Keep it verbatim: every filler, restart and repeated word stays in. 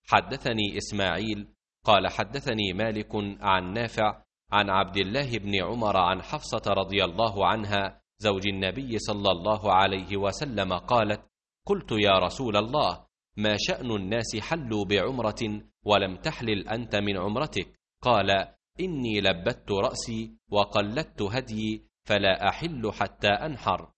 حدثني إسماعيل قال حدثني مالك عن نافع عن عبد الله بن عمر عن حفصة رضي الله عنها زوج النبي صلى الله عليه وسلم قالت: قلت يا رسول الله، ما شأن الناس حلوا بعمرة ولم تحلل أنت من عمرتك؟ قال: إني لبت رأسي وقلدت هديي فلا أحل حتى أنحر.